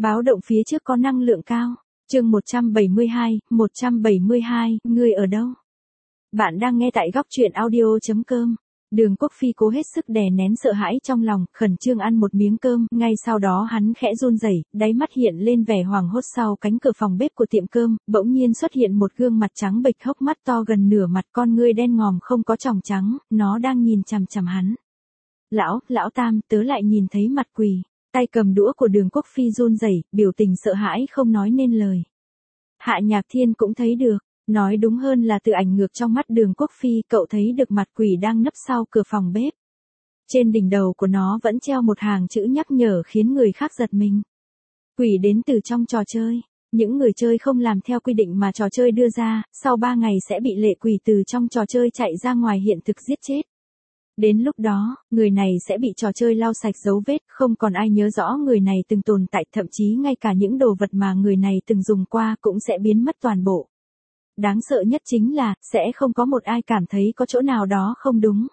Báo động phía trước có năng lượng cao. Chương 172, ngươi ở đâu? Bạn đang nghe tại góc truyện audio.com. Đường Quốc Phi cố hết sức đè nén sợ hãi trong lòng, khẩn trương ăn một miếng cơm, ngay sau đó hắn khẽ run rẩy, đáy mắt hiện lên vẻ hoảng hốt. Sau cánh cửa phòng bếp của tiệm cơm, bỗng nhiên xuất hiện một gương mặt trắng bệch, hốc mắt to gần nửa mặt, con ngươi đen ngòm không có tròng trắng, nó đang nhìn chằm chằm hắn. Lão Tam, tớ lại nhìn thấy mặt quỷ. Tay cầm đũa của Đường Quốc Phi run rẩy, biểu tình sợ hãi không nói nên lời. Hạ Nhạc Thiên cũng thấy được, nói đúng hơn là từ ảnh ngược trong mắt Đường Quốc Phi, cậu thấy được mặt quỷ đang nấp sau cửa phòng bếp. Trên đỉnh đầu của nó vẫn treo một hàng chữ nhắc nhở khiến người khác giật mình. Quỷ đến từ trong trò chơi. Những người chơi không làm theo quy định mà trò chơi đưa ra, sau 3 ngày sẽ bị lệ quỷ từ trong trò chơi chạy ra ngoài hiện thực giết chết. Đến lúc đó, người này sẽ bị trò chơi lau sạch dấu vết, không còn ai nhớ rõ người này từng tồn tại, thậm chí ngay cả những đồ vật mà người này từng dùng qua cũng sẽ biến mất toàn bộ. Đáng sợ nhất chính là, sẽ không có một ai cảm thấy có chỗ nào đó không đúng.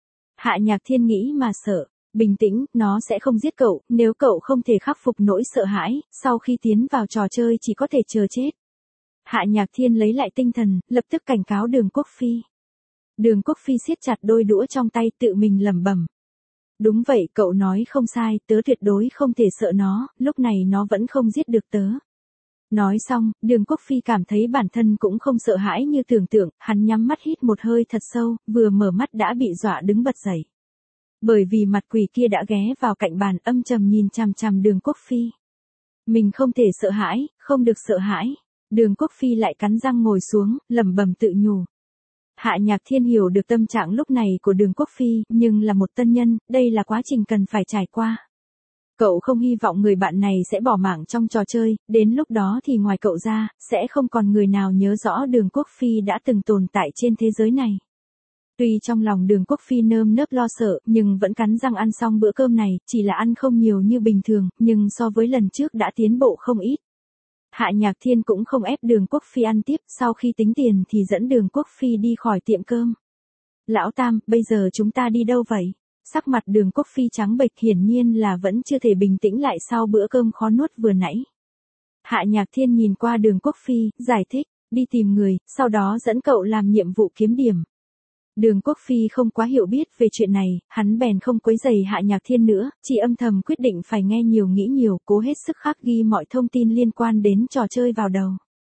Hạ Nhạc Thiên nghĩ mà sợ, bình tĩnh, nó sẽ không giết cậu, nếu cậu không thể khắc phục nỗi sợ hãi, sau khi tiến vào trò chơi chỉ có thể chờ chết. Hạ Nhạc Thiên lấy lại tinh thần, lập tức cảnh cáo Đường Quốc Phi. Đường Quốc Phi siết chặt đôi đũa trong tay, tự mình lẩm bẩm. Đúng vậy, cậu nói không sai, tớ tuyệt đối không thể sợ nó, lúc này nó vẫn không giết được tớ. Nói xong, Đường Quốc Phi cảm thấy bản thân cũng không sợ hãi như tưởng tượng, hắn nhắm mắt hít một hơi thật sâu, vừa mở mắt đã bị dọa đứng bật dậy. Bởi vì mặt quỷ kia đã ghé vào cạnh bàn, âm trầm nhìn chằm chằm Đường Quốc Phi. Mình không thể sợ hãi, không được sợ hãi. Đường Quốc Phi lại cắn răng ngồi xuống, lẩm bẩm tự nhủ. Hạ Nhạc Thiên hiểu được tâm trạng lúc này của Đường Quốc Phi, nhưng là một tân nhân, đây là quá trình cần phải trải qua. Cậu không hy vọng người bạn này sẽ bỏ mạng trong trò chơi, đến lúc đó thì ngoài cậu ra, sẽ không còn người nào nhớ rõ Đường Quốc Phi đã từng tồn tại trên thế giới này. Tuy trong lòng Đường Quốc Phi nơm nớp lo sợ, nhưng vẫn cắn răng ăn xong bữa cơm này, chỉ là ăn không nhiều như bình thường, nhưng so với lần trước đã tiến bộ không ít. Hạ Nhạc Thiên cũng không ép Đường Quốc Phi ăn tiếp, sau khi tính tiền thì dẫn Đường Quốc Phi đi khỏi tiệm cơm. Lão Tam, bây giờ chúng ta đi đâu vậy? Sắc mặt Đường Quốc Phi trắng bệch, hiển nhiên là vẫn chưa thể bình tĩnh lại sau bữa cơm khó nuốt vừa nãy. Hạ Nhạc Thiên nhìn qua Đường Quốc Phi, giải thích, đi tìm người, sau đó dẫn cậu làm nhiệm vụ kiếm điểm. Đường Quốc Phi không quá hiểu biết về chuyện này, hắn bèn không quấy rầy Hạ Nhạc Thiên nữa, chỉ âm thầm quyết định phải nghe nhiều nghĩ nhiều, cố hết sức khắc ghi mọi thông tin liên quan đến trò chơi vào đầu.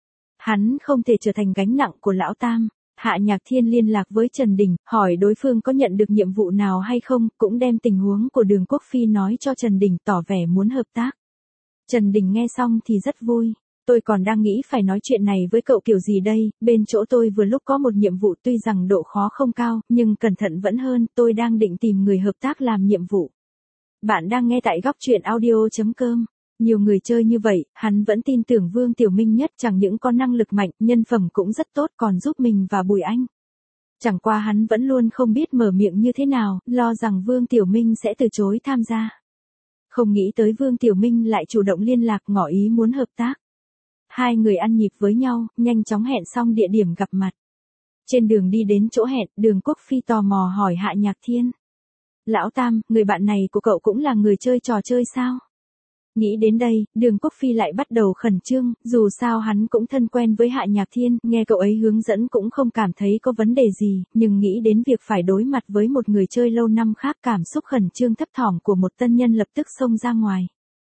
Hắn không thể trở thành gánh nặng của Lão Tam. Hạ Nhạc Thiên liên lạc với Trần Đình, hỏi đối phương có nhận được nhiệm vụ nào hay không, cũng đem tình huống của Đường Quốc Phi nói cho Trần Đình, tỏ vẻ muốn hợp tác. Trần Đình nghe xong thì rất vui. Tôi còn đang nghĩ phải nói chuyện này với cậu kiểu gì đây, bên chỗ tôi vừa lúc có một nhiệm vụ tuy rằng độ khó không cao, nhưng cẩn thận vẫn hơn, tôi đang định tìm người hợp tác làm nhiệm vụ. Bạn đang nghe tại góc truyện audio.com. Nhiều người chơi như vậy, hắn vẫn tin tưởng Vương Tiểu Minh nhất, chẳng những có năng lực mạnh, nhân phẩm cũng rất tốt, còn giúp mình và Bùi Anh. Chẳng qua hắn vẫn luôn không biết mở miệng như thế nào, lo rằng Vương Tiểu Minh sẽ từ chối tham gia. Không nghĩ tới Vương Tiểu Minh lại chủ động liên lạc, ngỏ ý muốn hợp tác. Hai người ăn nhịp với nhau, nhanh chóng hẹn xong địa điểm gặp mặt. Trên đường đi đến chỗ hẹn, Đường Quốc Phi tò mò hỏi Hạ Nhạc Thiên. Lão Tam, người bạn này của cậu cũng là người chơi trò chơi sao? Nghĩ đến đây, Đường Quốc Phi lại bắt đầu khẩn trương, dù sao hắn cũng thân quen với Hạ Nhạc Thiên, nghe cậu ấy hướng dẫn cũng không cảm thấy có vấn đề gì, nhưng nghĩ đến việc phải đối mặt với một người chơi lâu năm khác, cảm xúc khẩn trương thấp thỏm của một tân nhân lập tức xông ra ngoài.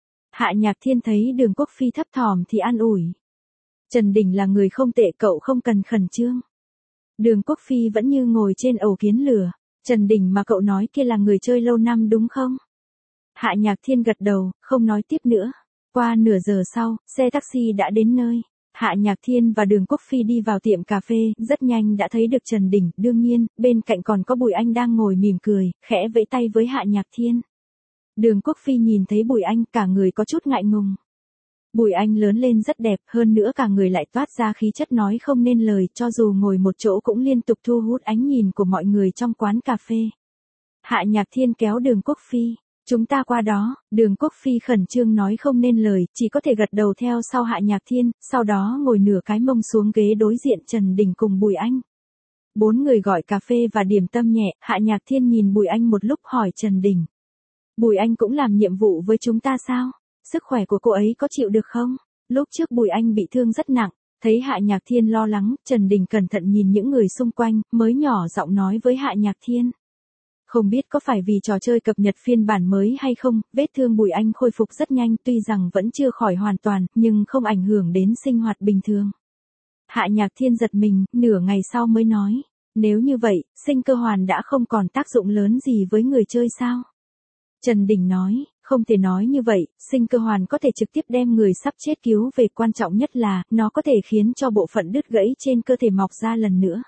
Hạ Nhạc Thiên thấy Đường Quốc Phi thấp thỏm thì an ủi. Trần Đình là người không tệ, cậu không cần khẩn trương. Đường Quốc Phi vẫn như ngồi trên ổ kiến lửa. Trần Đình mà cậu nói kia là người chơi lâu năm đúng không? Hạ Nhạc Thiên gật đầu, không nói tiếp nữa. Qua nửa giờ sau, xe taxi đã đến nơi. Hạ Nhạc Thiên và Đường Quốc Phi đi vào tiệm cà phê, rất nhanh đã thấy được Trần Đình, đương nhiên, bên cạnh còn có Bùi Anh đang ngồi mỉm cười, khẽ vẫy tay với Hạ Nhạc Thiên. Đường Quốc Phi nhìn thấy Bùi Anh, cả người có chút ngại ngùng. Bùi Anh lớn lên rất đẹp, hơn nữa cả người lại toát ra khí chất nói không nên lời, cho dù ngồi một chỗ cũng liên tục thu hút ánh nhìn của mọi người trong quán cà phê. Hạ Nhạc Thiên kéo Đường Quốc Phi. Chúng ta qua đó. Đường Quốc Phi khẩn trương nói không nên lời, chỉ có thể gật đầu theo sau Hạ Nhạc Thiên, sau đó ngồi nửa cái mông xuống ghế đối diện Trần Đình cùng Bùi Anh. 4 người gọi cà phê và điểm tâm nhẹ, Hạ Nhạc Thiên nhìn Bùi Anh một lúc hỏi Trần Đình. Bùi Anh cũng làm nhiệm vụ với chúng ta sao? sức khỏe của cô ấy có chịu được không? Lúc trước Bùi Anh bị thương rất nặng, thấy Hạ Nhạc Thiên lo lắng, Trần Đình cẩn thận nhìn những người xung quanh, mới nhỏ giọng nói với Hạ Nhạc Thiên. Không biết có phải vì trò chơi cập nhật phiên bản mới hay không, vết thương Bùi Anh khôi phục rất nhanh, tuy rằng vẫn chưa khỏi hoàn toàn, nhưng không ảnh hưởng đến sinh hoạt bình thường. Hạ Nhạc Thiên giật mình, nửa ngày sau mới nói, nếu như vậy, sinh cơ hoàn đã không còn tác dụng lớn gì với người chơi sao? Trần Đình nói, không thể nói như vậy, sinh cơ hoàn có thể trực tiếp đem người sắp chết cứu về, quan trọng nhất là, nó có thể khiến cho bộ phận đứt gãy trên cơ thể mọc ra lần nữa.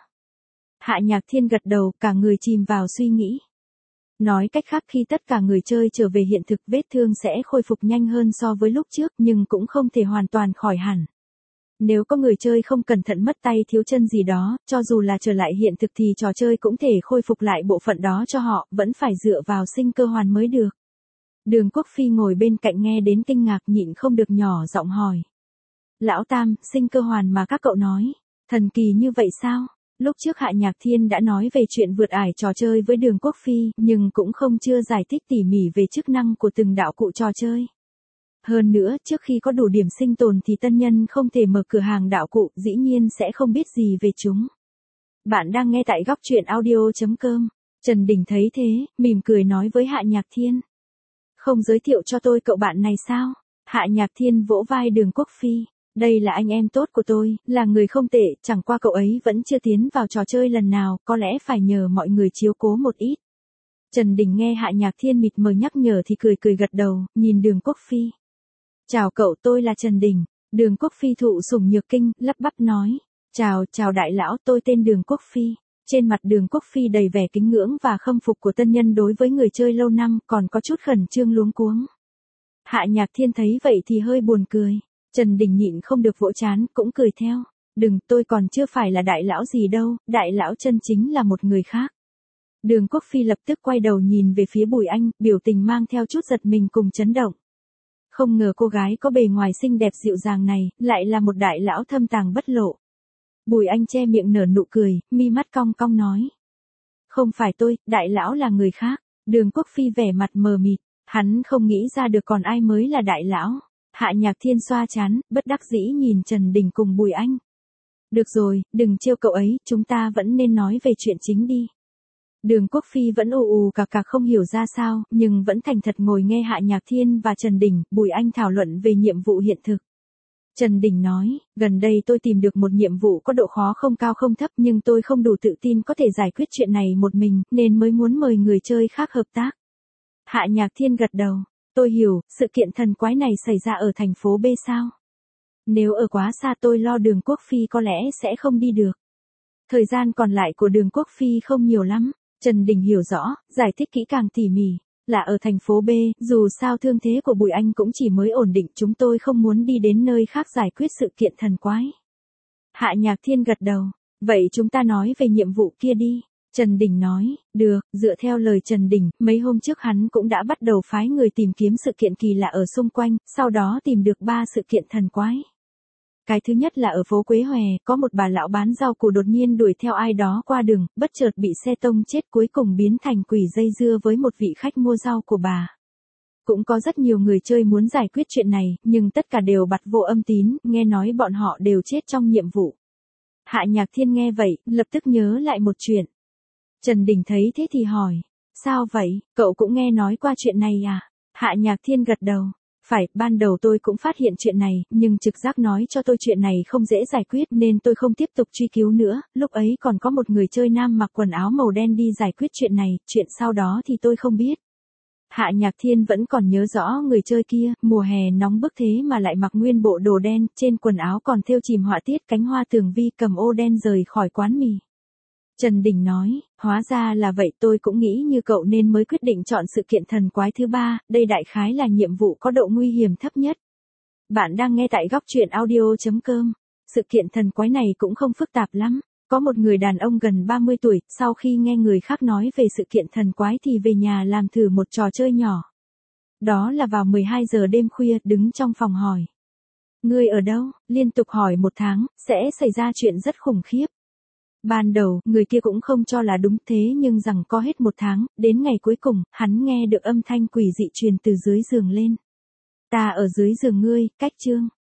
Hạ Nhạc Thiên gật đầu, cả người chìm vào suy nghĩ. Nói cách khác, khi tất cả người chơi trở về hiện thực, vết thương sẽ khôi phục nhanh hơn so với lúc trước, nhưng cũng không thể hoàn toàn khỏi hẳn. Nếu có người chơi không cẩn thận mất tay thiếu chân gì đó, cho dù là trở lại hiện thực thì trò chơi cũng thể khôi phục lại bộ phận đó cho họ, vẫn phải dựa vào sinh cơ hoàn mới được. Đường Quốc Phi ngồi bên cạnh nghe đến kinh ngạc, nhịn không được nhỏ giọng hỏi. Lão Tam, sinh cơ hoàn mà các cậu nói, thần kỳ như vậy sao? Lúc trước Hạ Nhạc Thiên đã nói về chuyện vượt ải trò chơi với Đường Quốc Phi, nhưng cũng chưa giải thích tỉ mỉ về chức năng của từng đạo cụ trò chơi. Hơn nữa, trước khi có đủ điểm sinh tồn thì tân nhân không thể mở cửa hàng đạo cụ, dĩ nhiên sẽ không biết gì về chúng. Bạn đang nghe tại góc truyện audio.com. Trần Đình thấy thế, mỉm cười nói với Hạ Nhạc Thiên. Không giới thiệu cho tôi cậu bạn này sao? Hạ Nhạc Thiên vỗ vai Đường Quốc Phi. Đây là anh em tốt của tôi, là người không tệ, chẳng qua cậu ấy vẫn chưa tiến vào trò chơi lần nào, có lẽ phải nhờ mọi người chiếu cố một ít. Trần Đình nghe Hạ Nhạc Thiên mịt mờ nhắc nhở thì cười gật đầu, nhìn Đường Quốc Phi. Chào cậu, tôi là Trần Đình. Đường Quốc Phi thụ sủng nhược kinh, lắp bắp nói. Chào đại lão, tôi tên Đường Quốc Phi. Trên mặt Đường Quốc Phi đầy vẻ kính ngưỡng và khâm phục của tân nhân đối với người chơi lâu năm, còn có chút khẩn trương luống cuống. Hạ Nhạc Thiên thấy vậy thì hơi buồn cười. Trần Đình nhịn không được vỗ trán, cũng cười theo. Đừng, tôi còn chưa phải là đại lão gì đâu, đại lão chân chính là một người khác. Đường Quốc Phi lập tức quay đầu nhìn về phía Bùi Anh, biểu tình mang theo chút giật mình cùng chấn động. Không ngờ cô gái có bề ngoài xinh đẹp dịu dàng này, lại là một đại lão thâm tàng bất lộ. Bùi Anh che miệng nở nụ cười, mi mắt cong cong nói. Không phải tôi, đại lão là người khác. Đường Quốc Phi vẻ mặt mờ mịt, hắn không nghĩ ra được còn ai mới là đại lão. Hạ Nhạc Thiên xoa trán, bất đắc dĩ nhìn Trần Đình cùng Bùi Anh. Được rồi, đừng trêu cậu ấy, chúng ta vẫn nên nói về chuyện chính đi. Đường Quốc Phi vẫn ù cạc không hiểu ra sao, nhưng vẫn thành thật ngồi nghe Hạ Nhạc Thiên và Trần Đình, Bùi Anh thảo luận về nhiệm vụ hiện thực. Trần Đình nói, gần đây tôi tìm được một nhiệm vụ có độ khó không cao không thấp, nhưng tôi không đủ tự tin có thể giải quyết chuyện này một mình, nên mới muốn mời người chơi khác hợp tác. Hạ Nhạc Thiên gật đầu. Tôi hiểu, sự kiện thần quái này xảy ra ở thành phố B sao? Nếu ở quá xa tôi lo Đường Quốc Phi có lẽ sẽ không đi được. Thời gian còn lại của Đường Quốc Phi không nhiều lắm. Trần Đình hiểu rõ, giải thích kỹ càng tỉ mỉ. Là ở thành phố B, dù sao thương thế của Bùi Anh cũng chỉ mới ổn định, chúng tôi không muốn đi đến nơi khác giải quyết sự kiện thần quái. Hạ Nhạc Thiên gật đầu. Vậy chúng ta nói về nhiệm vụ kia đi. Trần Đình nói, được, dựa theo lời Trần Đình, mấy hôm trước hắn cũng đã bắt đầu phái người tìm kiếm sự kiện kỳ lạ ở xung quanh, sau đó tìm được 3 sự kiện thần quái. Cái thứ nhất là ở phố Quế Hòe, có một bà lão bán rau củ đột nhiên đuổi theo ai đó qua đường, bất chợt bị xe tông chết, cuối cùng biến thành quỷ dây dưa với một vị khách mua rau của bà. Cũng có rất nhiều người chơi muốn giải quyết chuyện này, nhưng tất cả đều bặt vô âm tín, nghe nói bọn họ đều chết trong nhiệm vụ. Hạ Nhạc Thiên nghe vậy, lập tức nhớ lại một chuyện. Trần Đình thấy thế thì hỏi, sao vậy, cậu cũng nghe nói qua chuyện này à? Hạ Nhạc Thiên gật đầu. Phải, ban đầu tôi cũng phát hiện chuyện này, nhưng trực giác nói cho tôi chuyện này không dễ giải quyết nên tôi không tiếp tục truy cứu nữa, lúc ấy còn có một người chơi nam mặc quần áo màu đen đi giải quyết chuyện này, chuyện sau đó thì tôi không biết. Hạ Nhạc Thiên vẫn còn nhớ rõ người chơi kia, mùa hè nóng bức thế mà lại mặc nguyên bộ đồ đen, trên quần áo còn thêu chìm họa tiết cánh hoa tường vi, cầm ô đen rời khỏi quán mì. Trần Đình nói, hóa ra là vậy, tôi cũng nghĩ như cậu nên mới quyết định chọn sự kiện thần quái thứ 3, đây đại khái là nhiệm vụ có độ nguy hiểm thấp nhất. Bạn đang nghe tại góc truyện audio.com. Sự kiện thần quái này cũng không phức tạp lắm. Có một người đàn ông gần 30 tuổi, sau khi nghe người khác nói về sự kiện thần quái thì về nhà làm thử một trò chơi nhỏ. Đó là vào 12 giờ đêm khuya, đứng trong phòng hỏi. Ngươi ở đâu? Liên tục hỏi 1 tháng, sẽ xảy ra chuyện rất khủng khiếp. Ban đầu, người kia cũng không cho là đúng, thế nhưng rằng có hết 1 tháng, đến ngày cuối cùng, hắn nghe được âm thanh quỷ dị truyền từ dưới giường lên. Ta ở dưới giường ngươi, cách chương.